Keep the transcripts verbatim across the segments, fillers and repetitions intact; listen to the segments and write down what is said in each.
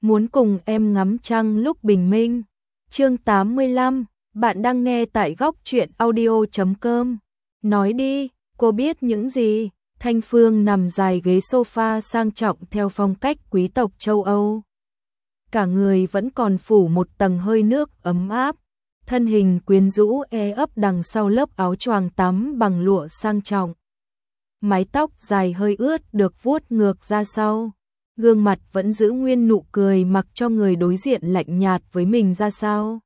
muốn cùng em ngắm trăng lúc bình minh. Chương tám mươi lăm, bạn đang nghe tại góc truyện audio chấm com. Nói đi, cô biết những gì? Thanh Phương nằm dài ghế sofa sang trọng theo phong cách quý tộc châu Âu. Cả người vẫn còn phủ một tầng hơi nước ấm áp, thân hình quyến rũ e ấp đằng sau lớp áo choàng tắm bằng lụa sang trọng. Mái tóc dài hơi ướt được vuốt ngược ra sau, gương mặt vẫn giữ nguyên nụ cười mặc cho người đối diện lạnh nhạt với mình ra sao.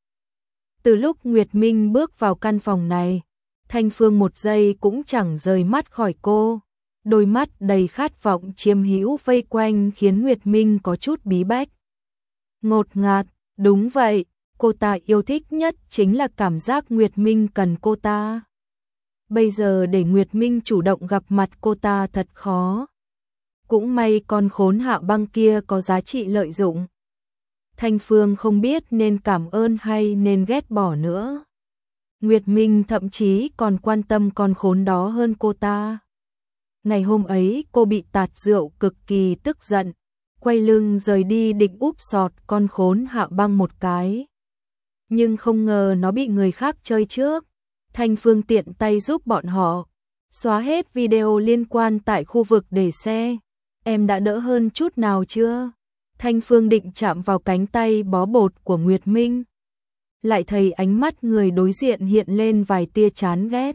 Từ lúc Nguyệt Minh bước vào căn phòng này, Thanh Phương một giây cũng chẳng rời mắt khỏi cô. Đôi mắt đầy khát vọng chiếm hữu vây quanh khiến Nguyệt Minh có chút bí bách. Ngột ngạt, đúng vậy, cô ta yêu thích nhất chính là cảm giác Nguyệt Minh cần cô ta. Bây giờ để Nguyệt Minh chủ động gặp mặt cô ta thật khó. Cũng may con khốn Hạ Băng kia có giá trị lợi dụng. Thanh Phương không biết nên cảm ơn hay nên ghét bỏ nữa. Nguyệt Minh thậm chí còn quan tâm con khốn đó hơn cô ta. Ngày hôm ấy cô bị tạt rượu cực kỳ tức giận, quay lưng rời đi định úp sọt con khốn Hạ Băng một cái. Nhưng không ngờ nó bị người khác chơi trước. Thanh Phương tiện tay giúp bọn họ xóa hết video liên quan tại khu vực để xe. Em đã đỡ hơn chút nào chưa? Thanh Phương định chạm vào cánh tay bó bột của Nguyệt Minh, lại thấy ánh mắt người đối diện hiện lên vài tia chán ghét.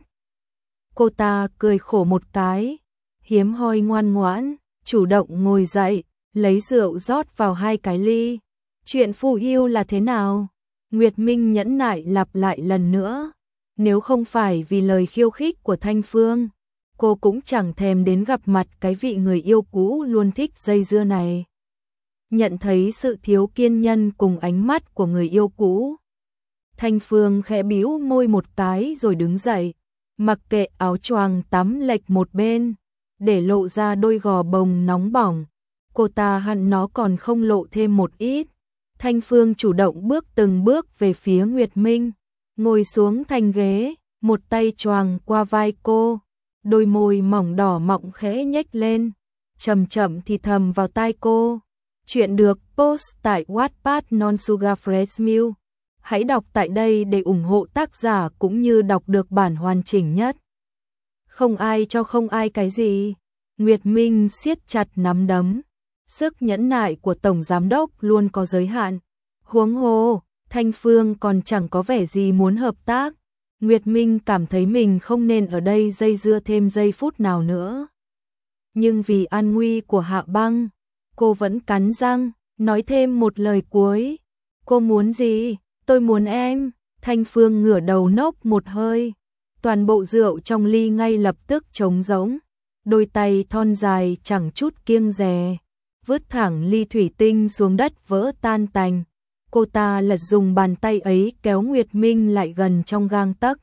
Cô ta cười khổ một cái, hiếm hoi ngoan ngoãn, chủ động ngồi dậy, lấy rượu rót vào hai cái ly. Chuyện phù yêu là thế nào? Nguyệt Minh nhẫn nại lặp lại lần nữa. Nếu không phải vì lời khiêu khích của Thanh Phương, cô cũng chẳng thèm đến gặp mặt cái vị người yêu cũ luôn thích dây dưa này. Nhận thấy sự thiếu kiên nhẫn cùng ánh mắt của người yêu cũ, Thanh Phương khẽ bĩu môi một cái rồi đứng dậy, mặc kệ áo choàng tắm lệch một bên, để lộ ra đôi gò bồng nóng bỏng. Cô ta hận nó còn không lộ thêm một ít. Thanh Phương chủ động bước từng bước về phía Nguyệt Minh, ngồi xuống thành ghế, một tay choàng qua vai cô, đôi môi mỏng đỏ mọng khẽ nhếch lên, chậm chậm thì thầm vào tai cô. Chuyện được post tại Wattpad Non Sugar Fresh Milk. Hãy đọc tại đây để ủng hộ tác giả cũng như đọc được bản hoàn chỉnh nhất. Không ai cho không ai cái gì. Nguyệt Minh siết chặt nắm đấm. Sức nhẫn nại của Tổng Giám Đốc luôn có giới hạn. Huống hồ, Thanh Phương còn chẳng có vẻ gì muốn hợp tác. Nguyệt Minh cảm thấy mình không nên ở đây dây dưa thêm giây phút nào nữa. Nhưng vì an nguy của Hạ Băng, cô vẫn cắn răng, nói thêm một lời cuối. Cô muốn gì? Tôi muốn em. Thanh Phương ngửa đầu nốc một hơi. Toàn bộ rượu trong ly ngay lập tức trống rỗng. Đôi tay thon dài chẳng chút kiêng dè, vứt thẳng ly thủy tinh xuống đất vỡ tan tành. Cô ta lật dùng bàn tay ấy kéo Nguyệt Minh lại gần trong gang tấc.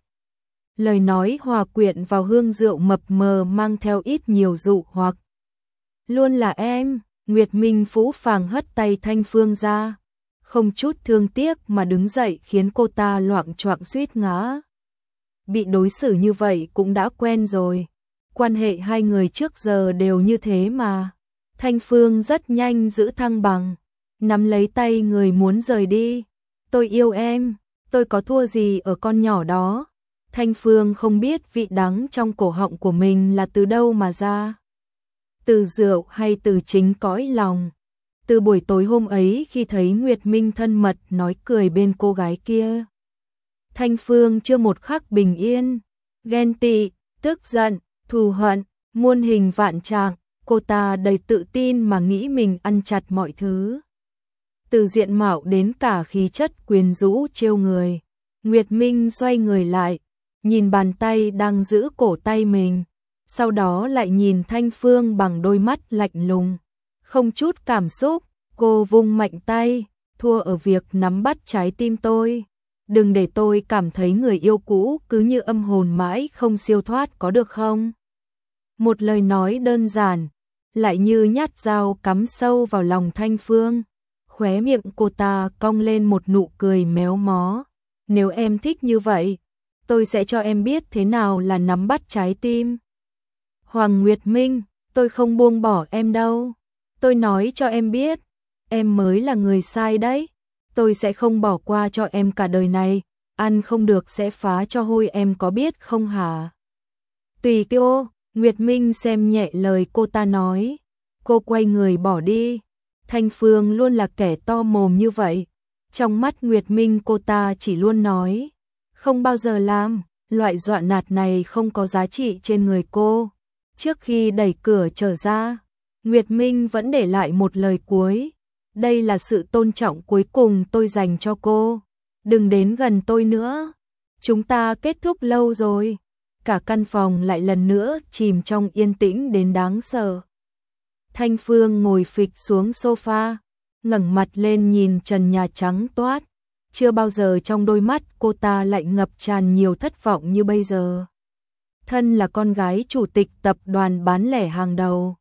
Lời nói hòa quyện vào hương rượu mập mờ mang theo ít nhiều dụ hoặc. Luôn là em. Nguyệt Minh phũ phàng hất tay Thanh Phương ra, không chút thương tiếc mà đứng dậy khiến cô ta loạng choạng suýt ngã. Bị đối xử như vậy cũng đã quen rồi. Quan hệ hai người trước giờ đều như thế mà. Thanh Phương rất nhanh giữ thăng bằng, nắm lấy tay người muốn rời đi. Tôi yêu em, tôi có thua gì ở con nhỏ đó. Thanh Phương không biết vị đắng trong cổ họng của mình là từ đâu mà ra. Từ rượu hay từ chính cõi lòng. Từ buổi tối hôm ấy khi thấy Nguyệt Minh thân mật nói cười bên cô gái kia, Thanh Phương chưa một khắc bình yên. Ghen tị, tức giận, thù hận, muôn hình vạn trạng. Cô ta đầy tự tin mà nghĩ mình ăn chặt mọi thứ. Từ diện mạo đến cả khí chất quyến rũ trêu người. Nguyệt Minh xoay người lại, nhìn bàn tay đang giữ cổ tay mình. Sau đó lại nhìn Thanh Phương bằng đôi mắt lạnh lùng, không chút cảm xúc. Cô vung mạnh tay, thua ở việc nắm bắt trái tim tôi. Đừng để tôi cảm thấy người yêu cũ cứ như âm hồn mãi không siêu thoát có được không? Một lời nói đơn giản, lại như nhát dao cắm sâu vào lòng Thanh Phương. Khóe miệng cô ta cong lên một nụ cười méo mó. Nếu em thích như vậy, tôi sẽ cho em biết thế nào là nắm bắt trái tim. Hoàng Nguyệt Minh, tôi không buông bỏ em đâu. Tôi nói cho em biết, em mới là người sai đấy. Tôi sẽ không bỏ qua cho em cả đời này, ăn không được sẽ phá cho hôi em có biết không hả? Tùy cô, Nguyệt Minh xem nhẹ lời cô ta nói. Cô quay người bỏ đi. Thanh Phương luôn là kẻ to mồm như vậy. Trong mắt Nguyệt Minh cô ta chỉ luôn nói, không bao giờ làm, loại dọa nạt này không có giá trị trên người cô. Trước khi đẩy cửa trở ra, Nguyệt Minh vẫn để lại một lời cuối. Đây là sự tôn trọng cuối cùng tôi dành cho cô. Đừng đến gần tôi nữa. Chúng ta kết thúc lâu rồi. Cả căn phòng lại lần nữa chìm trong yên tĩnh đến đáng sợ. Thanh Phương ngồi phịch xuống sofa, ngẩng mặt lên nhìn trần nhà trắng toát. Chưa bao giờ trong đôi mắt cô ta lại ngập tràn nhiều thất vọng như bây giờ. Thân là con gái chủ tịch tập đoàn bán lẻ hàng đầu.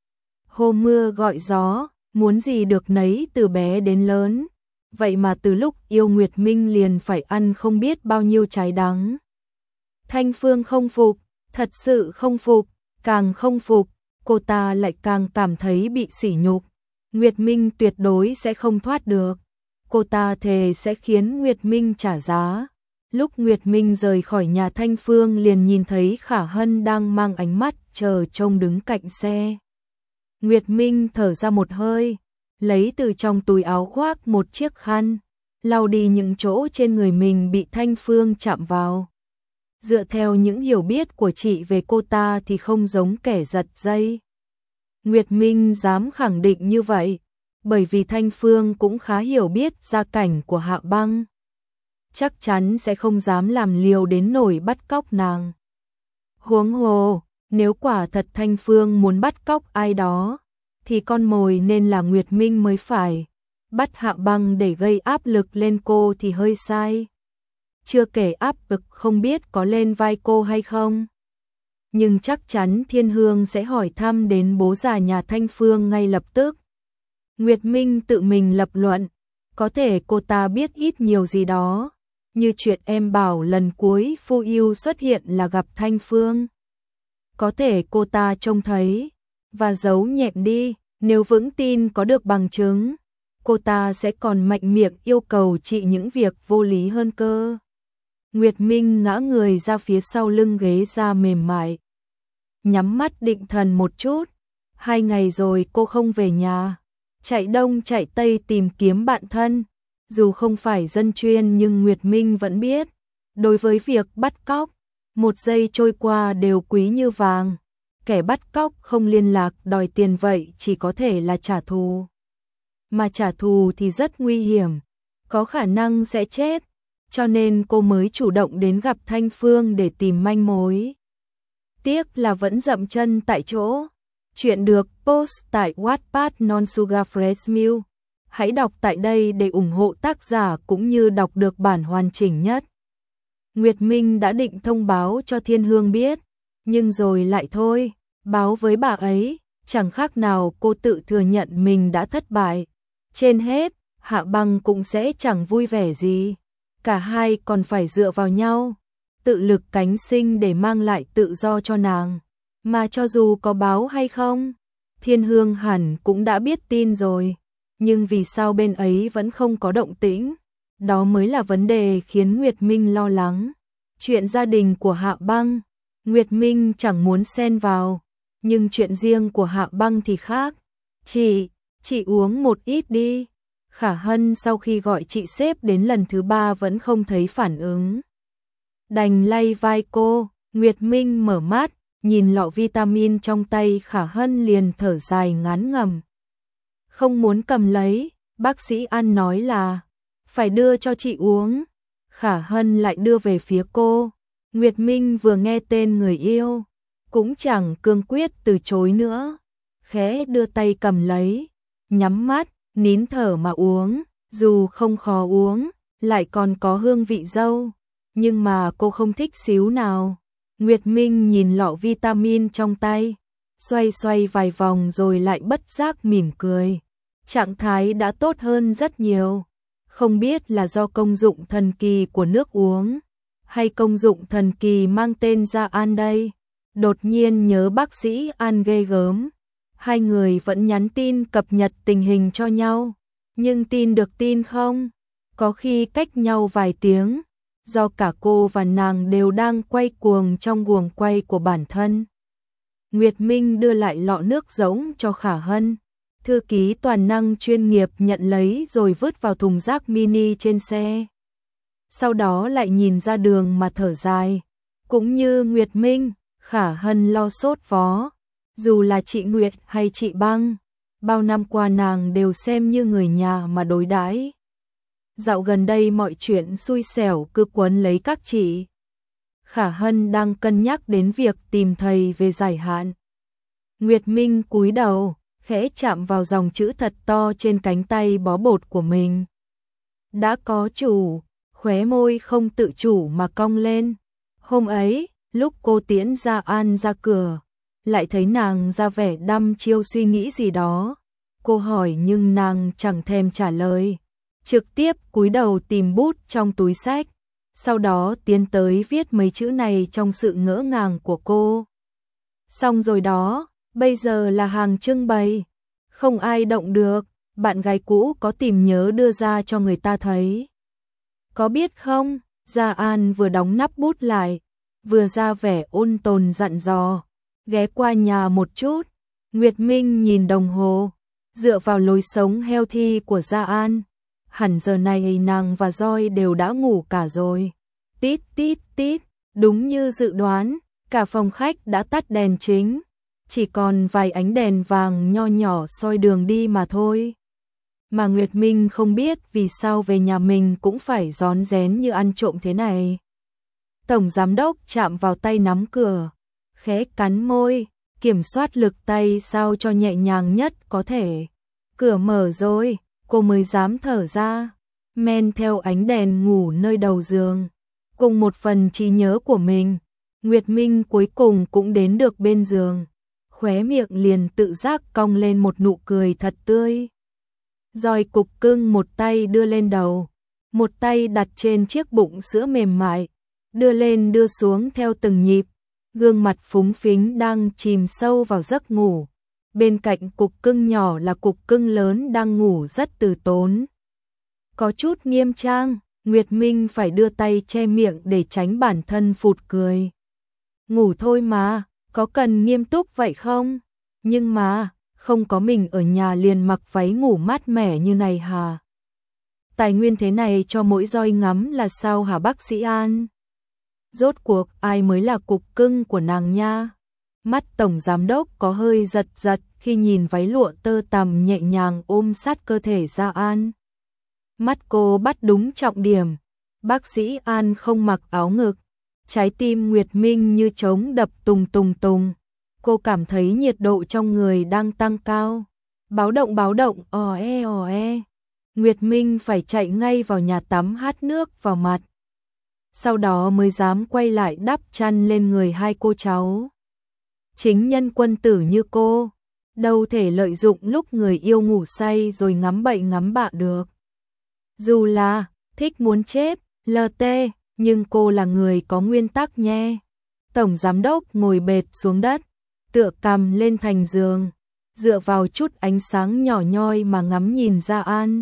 Hô mưa gọi gió, muốn gì được nấy từ bé đến lớn. Vậy mà từ lúc yêu Nguyệt Minh liền phải ăn không biết bao nhiêu trái đắng. Thanh Phương không phục, thật sự không phục, càng không phục, cô ta lại càng cảm thấy bị sỉ nhục. Nguyệt Minh tuyệt đối sẽ không thoát được. Cô ta thề sẽ khiến Nguyệt Minh trả giá. Lúc Nguyệt Minh rời khỏi nhà Thanh Phương liền nhìn thấy Khả Hân đang mang ánh mắt chờ trông đứng cạnh xe. Nguyệt Minh thở ra một hơi, lấy từ trong túi áo khoác một chiếc khăn, lau đi những chỗ trên người mình bị Thanh Phương chạm vào. Dựa theo những hiểu biết của chị về cô ta thì không giống kẻ giật dây. Nguyệt Minh dám khẳng định như vậy, bởi vì Thanh Phương cũng khá hiểu biết gia cảnh của Hạ Băng. Chắc chắn sẽ không dám làm liều đến nỗi bắt cóc nàng. Huống hồ, nếu quả thật Thanh Phương muốn bắt cóc ai đó, thì con mồi nên là Nguyệt Minh mới phải. Bắt Hạ Băng để gây áp lực lên cô thì hơi sai. Chưa kể áp lực không biết có lên vai cô hay không. Nhưng chắc chắn Thiên Hương sẽ hỏi thăm đến bố già nhà Thanh Phương ngay lập tức. Nguyệt Minh tự mình lập luận, có thể cô ta biết ít nhiều gì đó, như chuyện em bảo lần cuối Phu Yêu xuất hiện là gặp Thanh Phương. Có thể cô ta trông thấy, và giấu nhẹm đi, nếu vững tin có được bằng chứng, cô ta sẽ còn mạnh miệng yêu cầu chị những việc vô lý hơn cơ. Nguyệt Minh ngã người ra phía sau lưng ghế ra mềm mại. Nhắm mắt định thần một chút, hai ngày rồi cô không về nhà. Chạy đông chạy tây tìm kiếm bạn thân. Dù không phải dân chuyên nhưng Nguyệt Minh vẫn biết, đối với việc bắt cóc, một giây trôi qua đều quý như vàng. Kẻ bắt cóc không liên lạc đòi tiền vậy chỉ có thể là trả thù. Mà trả thù thì rất nguy hiểm, có khả năng sẽ chết. Cho nên cô mới chủ động đến gặp Thanh Phương để tìm manh mối. Tiếc là vẫn dậm chân tại chỗ. Chuyện được post tại Wattpad Non Sugar Fresh Milk. Hãy đọc tại đây để ủng hộ tác giả cũng như đọc được bản hoàn chỉnh nhất. Nguyệt Minh đã định thông báo cho Thiên Hương biết, nhưng rồi lại thôi, báo với bà ấy, chẳng khác nào cô tự thừa nhận mình đã thất bại. Trên hết, Hạ Băng cũng sẽ chẳng vui vẻ gì. Cả hai còn phải dựa vào nhau, tự lực cánh sinh để mang lại tự do cho nàng. Mà cho dù có báo hay không, Thiên Hương hẳn cũng đã biết tin rồi. Nhưng vì sao bên ấy vẫn không có động tĩnh? Đó mới là vấn đề khiến Nguyệt Minh lo lắng. Chuyện gia đình của Hạ Băng, Nguyệt Minh chẳng muốn xen vào. Nhưng chuyện riêng của Hạ Băng thì khác. Chị, chị uống một ít đi. Khả Hân sau khi gọi chị sếp đến lần thứ ba vẫn không thấy phản ứng. Đành lay vai cô, Nguyệt Minh mở mắt, nhìn lọ vitamin trong tay Khả Hân liền thở dài ngán ngẩm. Không muốn cầm lấy, bác sĩ An nói là phải đưa cho chị uống. Khả Hân lại đưa về phía cô. Nguyệt Minh vừa nghe tên người yêu, cũng chẳng cương quyết từ chối nữa. Khẽ đưa tay cầm lấy, nhắm mắt, nín thở mà uống. Dù không khó uống, lại còn có hương vị dâu, nhưng mà cô không thích xíu nào. Nguyệt Minh nhìn lọ vitamin trong tay, xoay xoay vài vòng rồi lại bất giác mỉm cười. Trạng thái đã tốt hơn rất nhiều. Không biết là do công dụng thần kỳ của nước uống, hay công dụng thần kỳ mang tên Gia An đây. Đột nhiên nhớ bác sĩ An ghê gớm. Hai người vẫn nhắn tin cập nhật tình hình cho nhau. Nhưng tin được tin không, có khi cách nhau vài tiếng, do cả cô và nàng đều đang quay cuồng trong guồng quay của bản thân. Nguyệt Minh đưa lại lọ nước giống cho Khả Hân. Thư ký toàn năng chuyên nghiệp nhận lấy rồi vứt vào thùng rác mini trên xe. Sau đó lại nhìn ra đường mà thở dài. Cũng như Nguyệt Minh, Khả Hân lo sốt vó. Dù là chị Nguyệt hay chị Băng, bao năm qua nàng đều xem như người nhà mà đối đãi. Dạo gần đây mọi chuyện xui xẻo cứ quấn lấy các chị. Khả Hân đang cân nhắc đến việc tìm thầy về giải hạn. Nguyệt Minh cúi đầu, khẽ chạm vào dòng chữ thật to trên cánh tay bó bột của mình. Đã có chủ, khóe môi không tự chủ mà cong lên. Hôm ấy, lúc cô tiễn Gia An ra cửa, lại thấy nàng ra vẻ đăm chiêu suy nghĩ gì đó. Cô hỏi nhưng nàng chẳng thèm trả lời, trực tiếp cúi đầu tìm bút trong túi xách, sau đó tiến tới viết mấy chữ này trong sự ngỡ ngàng của cô. Xong rồi đó, bây giờ là hàng trưng bày, không ai động được, bạn gái cũ có tìm nhớ đưa ra cho người ta thấy. Có biết không, Gia An vừa đóng nắp bút lại, vừa ra vẻ ôn tồn dặn dò, ghé qua nhà một chút. Nguyệt Minh nhìn đồng hồ, dựa vào lối sống healthy của Gia An, hẳn giờ này nàng và Joy đều đã ngủ cả rồi. Tít tít tít, đúng như dự đoán, cả phòng khách đã tắt đèn chính, chỉ còn vài ánh đèn vàng nho nhỏ soi đường đi mà thôi. Mà Nguyệt Minh không biết vì sao về nhà mình cũng phải rón rén như ăn trộm thế này. Tổng giám đốc chạm vào tay nắm cửa, khẽ cắn môi, kiểm soát lực tay sao cho nhẹ nhàng nhất có thể. Cửa mở rồi, cô mới dám thở ra, men theo ánh đèn ngủ nơi đầu giường. Cùng một phần trí nhớ của mình, Nguyệt Minh cuối cùng cũng đến được bên giường. Khóe miệng liền tự giác cong lên một nụ cười thật tươi. Rồi cục cưng một tay đưa lên đầu, một tay đặt trên chiếc bụng sữa mềm mại, đưa lên đưa xuống theo từng nhịp. Gương mặt phúng phính đang chìm sâu vào giấc ngủ. Bên cạnh cục cưng nhỏ là cục cưng lớn đang ngủ rất từ tốn. Có chút nghiêm trang, Nguyệt Minh phải đưa tay che miệng để tránh bản thân phụt cười. Ngủ thôi mà, có cần nghiêm túc vậy không? Nhưng mà, không có mình ở nhà liền mặc váy ngủ mát mẻ như này hả? Tài nguyên thế này cho mỗi Joy ngắm là sao hả bác sĩ An? Rốt cuộc ai mới là cục cưng của nàng nha? Mắt tổng giám đốc có hơi giật giật khi nhìn váy lụa tơ tằm nhẹ nhàng ôm sát cơ thể Gia An. Mắt cô bắt đúng trọng điểm. Bác sĩ An không mặc áo ngực. Trái tim Nguyệt Minh như trống đập tùng tùng tùng. Cô cảm thấy nhiệt độ trong người đang tăng cao. Báo động báo động, ò e ò e. Nguyệt Minh phải chạy ngay vào nhà tắm hát nước vào mặt. Sau đó mới dám quay lại đắp chăn lên người hai cô cháu. Chính nhân quân tử như cô, đâu thể lợi dụng lúc người yêu ngủ say rồi ngắm bậy ngắm bạ được. Dù là thích muốn chết, lờ tê, nhưng cô là người có nguyên tắc nhé. Tổng giám đốc ngồi bệt xuống đất, tựa cằm lên thành giường, dựa vào chút ánh sáng nhỏ nhoi mà ngắm nhìn Gia An.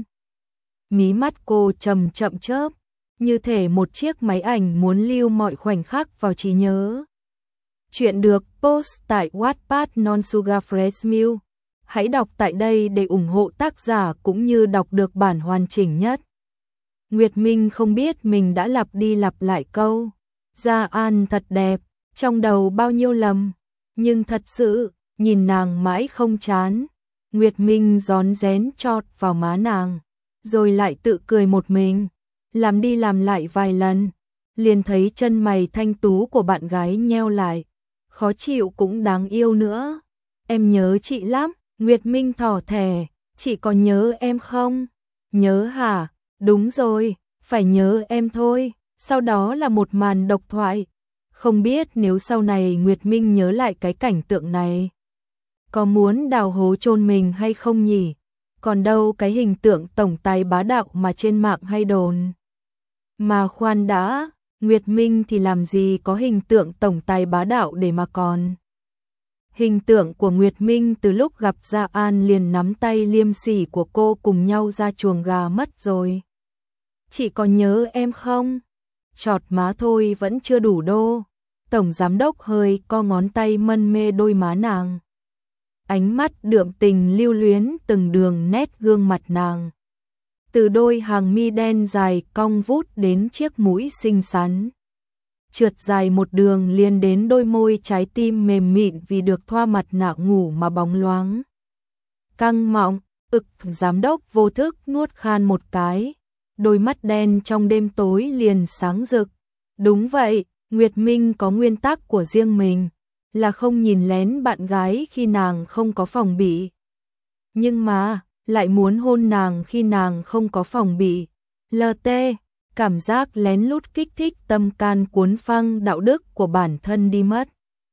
Mí mắt cô chậm chậm chớp, như thể một chiếc máy ảnh muốn lưu mọi khoảnh khắc vào trí nhớ. Chuyện được post tại Wattpad Non Sugar Fresh Milk. Hãy đọc tại đây để ủng hộ tác giả cũng như đọc được bản hoàn chỉnh nhất. Nguyệt Minh không biết mình đã lặp đi lặp lại câu Gia An thật đẹp, trong đầu bao nhiêu lầm, nhưng thật sự, nhìn nàng mãi không chán. Nguyệt Minh rón rén chọt vào má nàng, rồi lại tự cười một mình, làm đi làm lại vài lần, liền thấy chân mày thanh tú của bạn gái nheo lại, khó chịu cũng đáng yêu nữa. Em nhớ chị lắm, Nguyệt Minh thỏ thẻ, chị có nhớ em không? Nhớ hả? Đúng rồi, phải nhớ em thôi. Sau đó là một màn độc thoại. Không biết nếu sau này Nguyệt Minh nhớ lại cái cảnh tượng này, có muốn đào hố chôn mình hay không nhỉ? Còn đâu cái hình tượng tổng tài bá đạo mà trên mạng hay đồn. Mà khoan đã, Nguyệt Minh thì làm gì có hình tượng tổng tài bá đạo để mà còn. Hình tượng của Nguyệt Minh từ lúc gặp Gia An liền nắm tay liêm sỉ của cô cùng nhau ra chuồng gà mất rồi. Chị còn nhớ em không? Chọt má thôi vẫn chưa đủ đô. Tổng giám đốc hơi co ngón tay mân mê đôi má nàng. Ánh mắt đượm tình lưu luyến từng đường nét gương mặt nàng. Từ đôi hàng mi đen dài cong vút đến chiếc mũi xinh xắn. Trượt dài một đường liền đến đôi môi trái tim mềm mịn vì được thoa mặt nạ ngủ mà bóng loáng. Căng mọng, ực, giám đốc vô thức nuốt khan một cái. Đôi mắt đen trong đêm tối liền sáng rực. Đúng vậy, Nguyệt Minh có nguyên tắc của riêng mình, là không nhìn lén bạn gái khi nàng không có phòng bị. Nhưng mà, lại muốn hôn nàng khi nàng không có phòng bị. lờ tê, cảm giác lén lút kích thích tâm can cuốn phăng đạo đức của bản thân đi mất.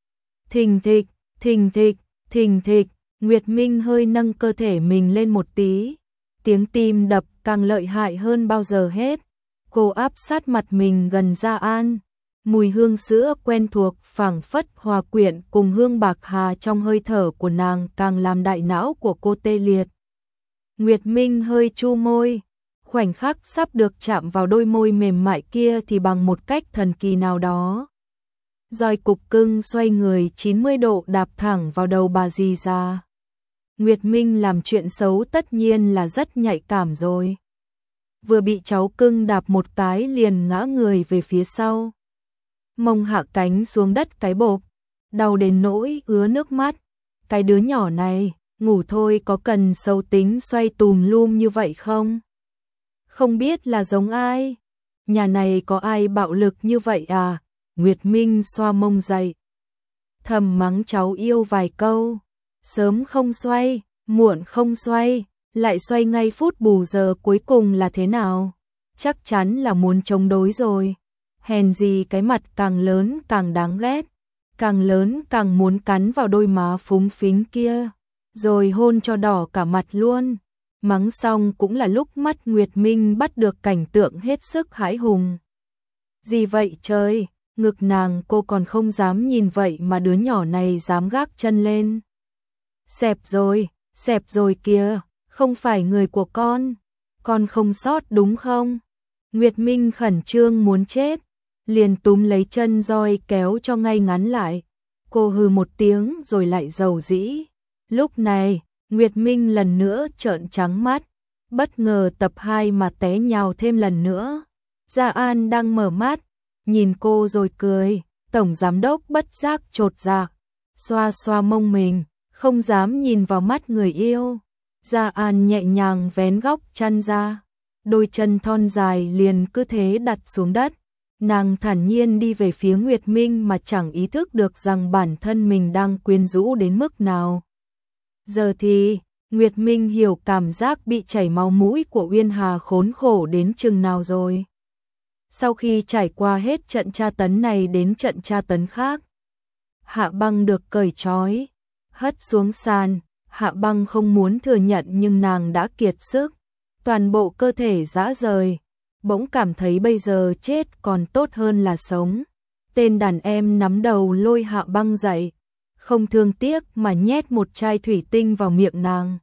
Thình thịch, thình thịch, thình thịch, Nguyệt Minh hơi nâng cơ thể mình lên một tí. Tiếng tim đập càng lợi hại hơn bao giờ hết. Cô áp sát mặt mình gần Gia An. Mùi hương sữa quen thuộc phảng phất hòa quyện cùng hương bạc hà trong hơi thở của nàng càng làm đại não của cô tê liệt. Nguyệt Minh hơi chu môi. Khoảnh khắc sắp được chạm vào đôi môi mềm mại kia thì bằng một cách thần kỳ nào đó. Roi cục cưng xoay người chín mươi độ đạp thẳng vào đầu bà dì già. Nguyệt Minh làm chuyện xấu tất nhiên là rất nhạy cảm rồi. Vừa bị cháu cưng đạp một cái liền ngã người về phía sau. Mông hạ cánh xuống đất cái bộp, đau đến nỗi ứa nước mắt. Cái đứa nhỏ này, ngủ thôi có cần xấu tính xoay tùm lum như vậy không? Không biết là giống ai? Nhà này có ai bạo lực như vậy à? Nguyệt Minh xoa mông dậy. Thầm mắng cháu yêu vài câu. Sớm không xoay, muộn không xoay, lại xoay ngay phút bù giờ cuối cùng là thế nào? Chắc chắn là muốn chống đối rồi. Hèn gì cái mặt càng lớn càng đáng ghét, càng lớn càng muốn cắn vào đôi má phúng phính kia, rồi hôn cho đỏ cả mặt luôn. Mắng xong cũng là lúc mắt Nguyệt Minh bắt được cảnh tượng hết sức hãi hùng. Gì vậy trời, ngực nàng cô còn không dám nhìn vậy mà đứa nhỏ này dám gác chân lên. Xẹp rồi, xẹp rồi kìa, không phải người của con, con không sót đúng không? Nguyệt Minh khẩn trương muốn chết, liền túm lấy chân roi kéo cho ngay ngắn lại. Cô hừ một tiếng rồi lại dầu dĩ. Lúc này, Nguyệt Minh lần nữa trợn trắng mắt, bất ngờ tập hai mà té nhào thêm lần nữa. Gia An đang mở mắt, nhìn cô rồi cười, tổng giám đốc bất giác chột dạ, xoa xoa mông mình, không dám nhìn vào mắt người yêu. Gia An nhẹ nhàng vén góc chăn ra, đôi chân thon dài liền cứ thế đặt xuống đất. Nàng thản nhiên đi về phía Nguyệt Minh mà chẳng ý thức được rằng bản thân mình đang quyến rũ đến mức nào. Giờ thì, Nguyệt Minh hiểu cảm giác bị chảy máu mũi của Uyên Hà khốn khổ đến chừng nào rồi. Sau khi trải qua hết trận tra tấn này đến trận tra tấn khác, Hạ Băng được cởi trói, hất xuống sàn. Hạ Băng không muốn thừa nhận nhưng nàng đã kiệt sức, toàn bộ cơ thể rã rời, bỗng cảm thấy bây giờ chết còn tốt hơn là sống. Tên đàn em nắm đầu lôi Hạ Băng dậy, không thương tiếc mà nhét một chai thủy tinh vào miệng nàng.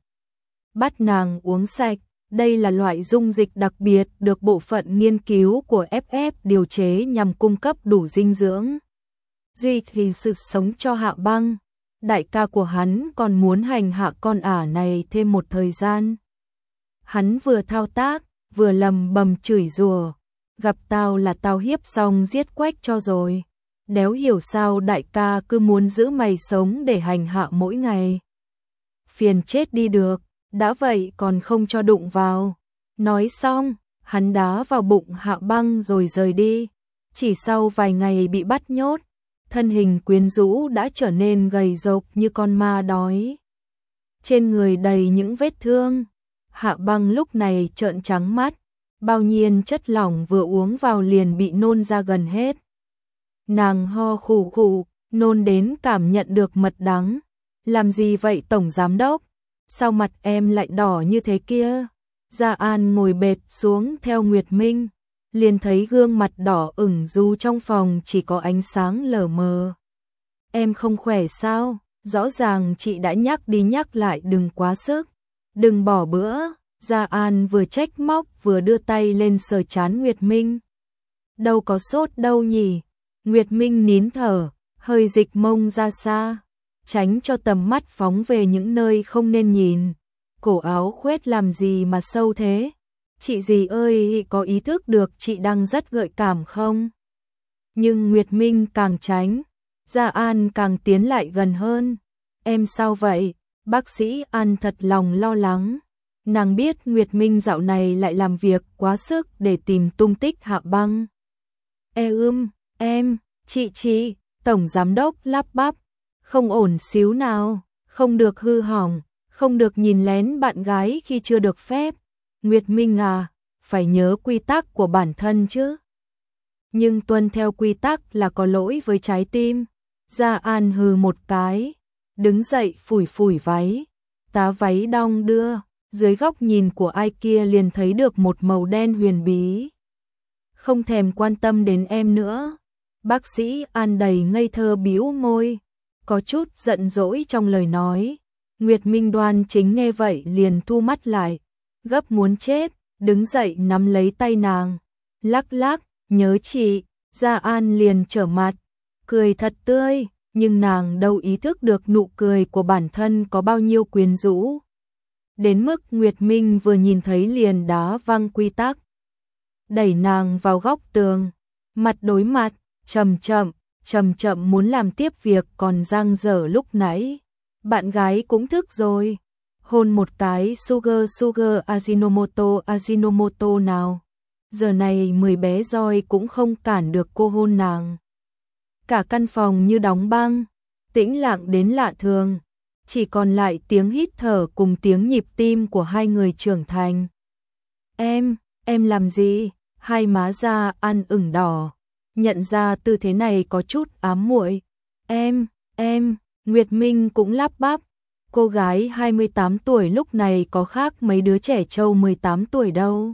Bắt nàng uống sạch, đây là loại dung dịch đặc biệt được bộ phận nghiên cứu của ép ép điều chế nhằm cung cấp đủ dinh dưỡng. Duy thì sự sống cho Hạ Băng. Đại ca của hắn còn muốn hành hạ con ả này thêm một thời gian. Hắn vừa thao tác, vừa lầm bầm chửi rủa, gặp tao là tao hiếp xong giết quách cho rồi. Đéo hiểu sao đại ca cứ muốn giữ mày sống để hành hạ mỗi ngày. Phiền chết đi được, đã vậy còn không cho đụng vào. Nói xong, hắn đá vào bụng Hạ Băng rồi rời đi. Chỉ sau vài ngày bị bắt nhốt, thân hình quyến rũ đã trở nên gầy rộc như con ma đói. Trên người đầy những vết thương. Hạ Băng lúc này trợn trắng mắt, bao nhiêu chất lỏng vừa uống vào liền bị nôn ra gần hết. Nàng ho khủ khủ, nôn đến cảm nhận được mật đắng. Làm gì vậy tổng giám đốc? Sao mặt em lại đỏ như thế kia? Gia An ngồi bệt xuống theo Nguyệt Minh, liền thấy gương mặt đỏ ửng dù trong phòng chỉ có ánh sáng lờ mờ. Em không khỏe sao? rõ ràng chị đã nhắc đi nhắc lại đừng quá sức, đừng bỏ bữa. Gia An vừa trách móc vừa đưa tay lên sờ trán Nguyệt Minh. Đâu có sốt đâu nhỉ? Nguyệt Minh nín thở, hơi dịch mông ra xa, tránh cho tầm mắt phóng về những nơi không nên nhìn. Cổ áo khoét làm gì mà sâu thế? Chị dì ơi, có ý thức được chị đang rất gợi cảm không? Nhưng Nguyệt Minh càng tránh, Gia An càng tiến lại gần hơn. Em sao vậy? Bác sĩ An thật lòng lo lắng. Nàng biết Nguyệt Minh dạo này lại làm việc quá sức để tìm tung tích Hạ Băng. E ưm, em, chị chị, Tổng Giám Đốc lắp bắp. Không ổn xíu nào, không được hư hỏng, không được nhìn lén bạn gái khi chưa được phép. Nguyệt Minh à, phải nhớ quy tắc của bản thân chứ. Nhưng tuân theo quy tắc là có lỗi với trái tim. Gia An hừ một cái, đứng dậy phủi phủi váy. Tá váy đong đưa, dưới góc nhìn của ai kia liền thấy được một màu đen huyền bí. Không thèm quan tâm đến em nữa. Bác sĩ An đầy ngây thơ bĩu môi, có chút giận dỗi trong lời nói. Nguyệt Minh Đoan chính nghe vậy liền thu mắt lại, gấp muốn chết, đứng dậy nắm lấy tay nàng, lắc lắc, nhớ chị. Gia An liền trở mặt, cười thật tươi, nhưng nàng đâu ý thức được nụ cười của bản thân có bao nhiêu quyến rũ. Đến mức Nguyệt Minh vừa nhìn thấy liền đá văng quy tắc, đẩy nàng vào góc tường, mặt đối mặt, chậm chậm, chậm chậm muốn làm tiếp việc còn dang dở lúc nãy. Bạn gái cũng thức rồi, hôn một cái sugar sugar Ajinomoto Ajinomoto nào. Giờ này mười bé roi cũng không cản được cô hôn nàng. Cả căn phòng như đóng băng, tĩnh lặng đến lạ thường, chỉ còn lại tiếng hít thở cùng tiếng nhịp tim của hai người trưởng thành. Em, em làm gì? Hai má Gia An ửng đỏ, nhận ra tư thế này có chút ám muội. Em, em, Nguyệt Minh cũng lắp bắp. Cô gái hai mươi tám tuổi lúc này có khác mấy đứa trẻ trâu mười tám tuổi đâu.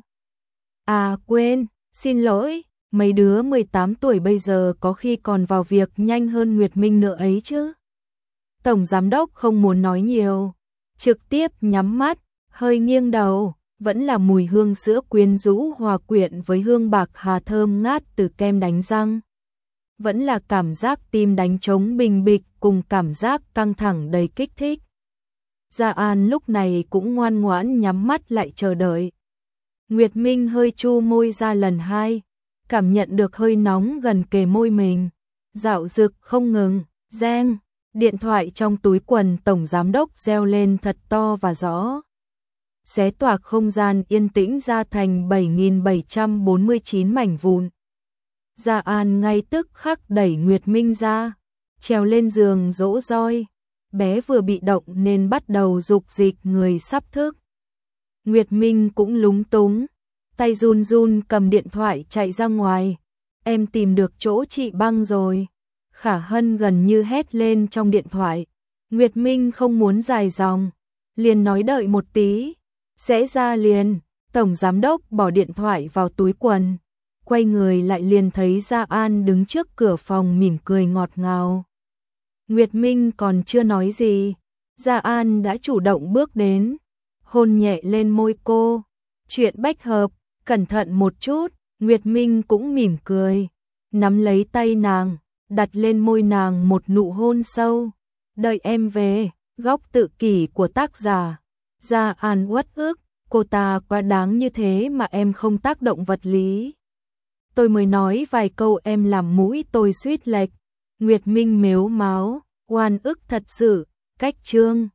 À quên, xin lỗi, mấy đứa mười tám tuổi bây giờ có khi còn vào việc nhanh hơn Nguyệt Minh nữa ấy chứ. Tổng Giám Đốc không muốn nói nhiều, trực tiếp nhắm mắt, hơi nghiêng đầu, vẫn là mùi hương sữa quyến rũ hòa quyện với hương bạc hà thơm ngát từ kem đánh răng. Vẫn là cảm giác tim đánh trống bình bịch cùng cảm giác căng thẳng đầy kích thích. Gia An lúc này cũng ngoan ngoãn nhắm mắt lại chờ đợi. Nguyệt Minh hơi chu môi ra lần hai, cảm nhận được hơi nóng gần kề môi mình. Dạo dực không ngừng, reng, điện thoại trong túi quần Tổng Giám Đốc reo lên thật to và rõ. Xé toạc không gian yên tĩnh ra thành bảy nghìn bảy trăm bốn mươi chín mảnh vụn. Gia An ngay tức khắc đẩy Nguyệt Minh ra, trèo lên giường dỗ roi. Bé vừa bị động nên bắt đầu dục dịch người sắp thức. Nguyệt Minh cũng lúng túng, tay run run cầm điện thoại chạy ra ngoài. Em tìm được chỗ chị Băng rồi. Khả Hân gần như hét lên trong điện thoại. Nguyệt Minh không muốn dài dòng, liền nói đợi một tí, sẽ ra liền. Tổng Giám Đốc bỏ điện thoại vào túi quần, quay người lại liền thấy Gia An đứng trước cửa phòng mỉm cười ngọt ngào. Nguyệt Minh còn chưa nói gì, Gia An đã chủ động bước đến, hôn nhẹ lên môi cô. Chuyện bách hợp, cẩn thận một chút. Nguyệt Minh cũng mỉm cười, nắm lấy tay nàng, đặt lên môi nàng một nụ hôn sâu. Đợi em về, góc tự kỷ của tác giả. Gia An uất ức, cô ta quá đáng như thế mà em không tác động vật lý. Tôi mới nói vài câu em làm mũi tôi suýt lệch. Nguyệt Minh mếu máo, oan ức thật sự, cách chương.